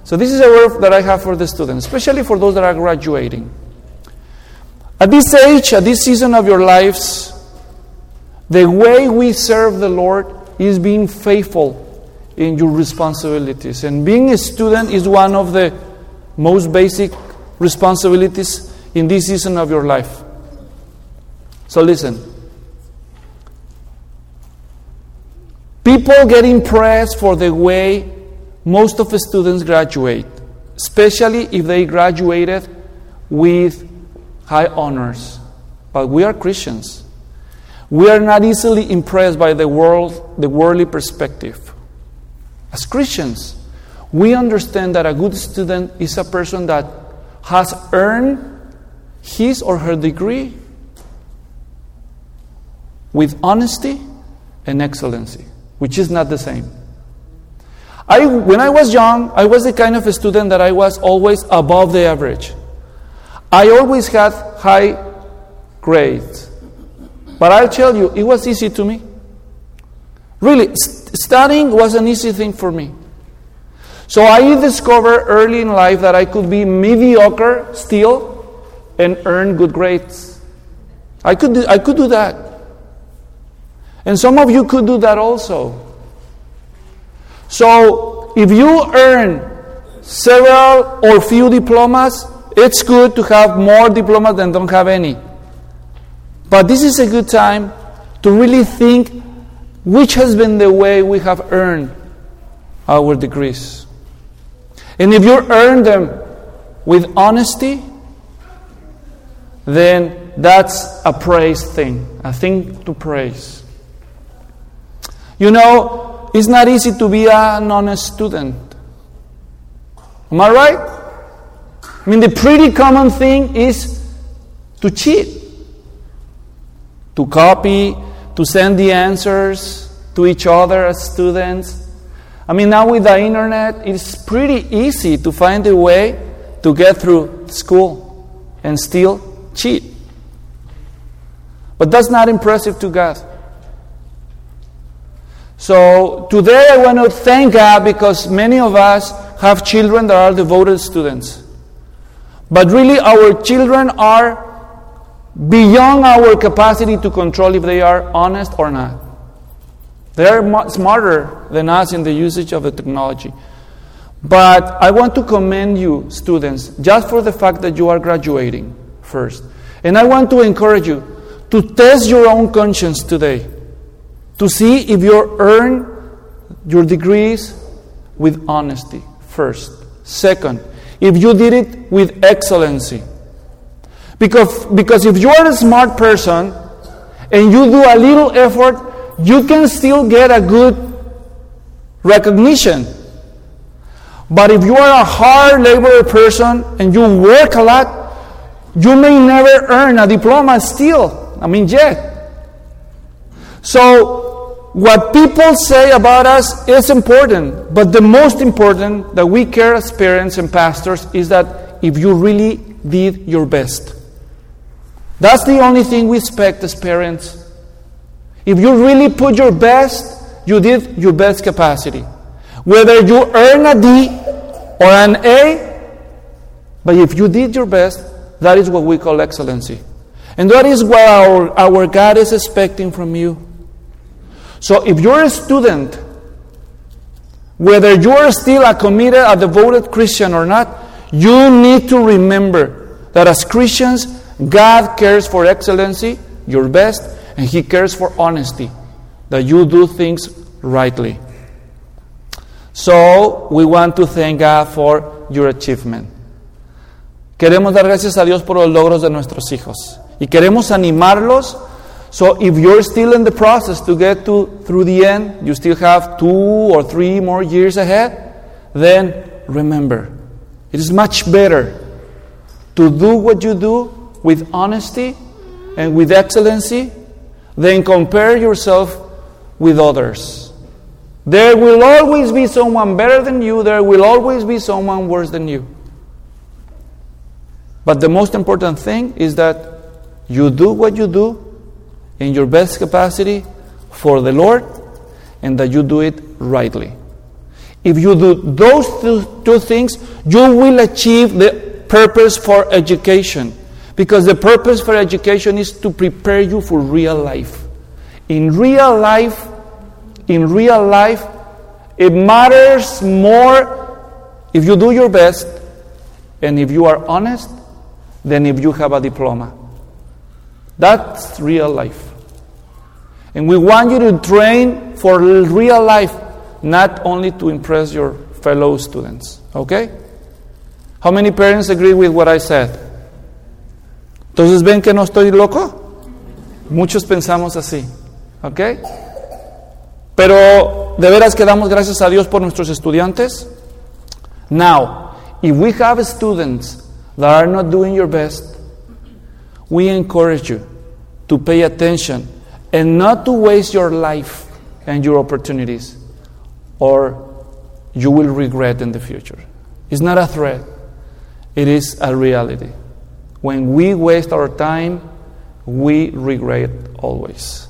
So this is a word that I have for the students, especially for those that are graduating. At this age, at this season of your lives, the way we serve the Lord is being faithful in your responsibilities. And being a student is one of the most basic responsibilities in this season of your life. So listen. People get impressed for the way most of the students graduate, especially if they graduated with high honors. But we are Christians. We are not easily impressed by the worldly perspective. As Christians, we understand that a good student is a person that has earned his or her degree with honesty and excellency, which is not the same. When I was young, I was the kind of a student that I was always above the average. I always had high grades. But I'll tell you, it was easy to me. Really, studying was an easy thing for me. So I discovered early in life that I could be mediocre still and earn good grades. I could do that. And some of you could do that also. So if you earn several or few diplomas, it's good to have more diplomas than don't have any. But this is a good time to really think which has been the way we have earned our degrees. And if you earn them with honesty, then that's a praise thing, a thing to praise. You know, it's not easy to be an honest student. Am I right? I mean, the pretty common thing is to cheat, to copy, to send the answers to each other as students. I mean, now with the internet, it's pretty easy to find a way to get through school and still cheat. But that's not impressive to God. So today I want to thank God because many of us have children that are devoted students. But really our children are beyond our capacity to control if they are honest or not. They are smarter than us in the usage of the technology. But I want to commend you, students, just for the fact that you are graduating first. And I want to encourage you to test your own conscience today, to see if you earn your degrees with honesty, first. Second, if you did it with excellency. Because if you are a smart person and you do a little effort, you can still get a good recognition. But if you are a hard labor person and you work a lot, you may never earn a diploma still. Yet. So, what people say about us is important, but the most important that we care as parents and pastors is that if you really did your best. That's the only thing we expect as parents. If you really put your best, you did your best capacity. Whether you earn a D or an A, but if you did your best, that is what we call excellency. And that is what our God is expecting from you. So if you're a student, whether you're still a committed, a devoted Christian or not, you need to remember that as Christians, God cares for excellency, your best, and He cares for honesty, that you do things rightly. So, we want to thank God for your achievement. Queremos dar gracias a Dios por los logros de nuestros hijos. Y queremos animarlos. So, if you're still in the process to get through the end, you still have 2 or 3 more years ahead, then remember, it is much better to do what you do with honesty and with excellency than compare yourself with others. There will always be someone better than you. There will always be someone worse than you. But the most important thing is that you do what you do in your best capacity for the Lord and that you do it rightly. If you do those two things, you will achieve the purpose for education. Because the purpose for education is to prepare you for real life. In real life, it matters more if you do your best and if you are honest than if you have a diploma. That's real life. And we want you to train for real life, not only to impress your fellow students. Okay? How many parents agree with what I said? Entonces, ¿ven que no estoy loco? Muchos pensamos así. ¿Ok? Pero, ¿de veras que damos gracias a Dios por nuestros estudiantes? Now, if we have students that are not doing your best, we encourage you to pay attention and not to waste your life and your opportunities, or you will regret in the future. It's not a threat. It is a reality. When we waste our time, we regret always.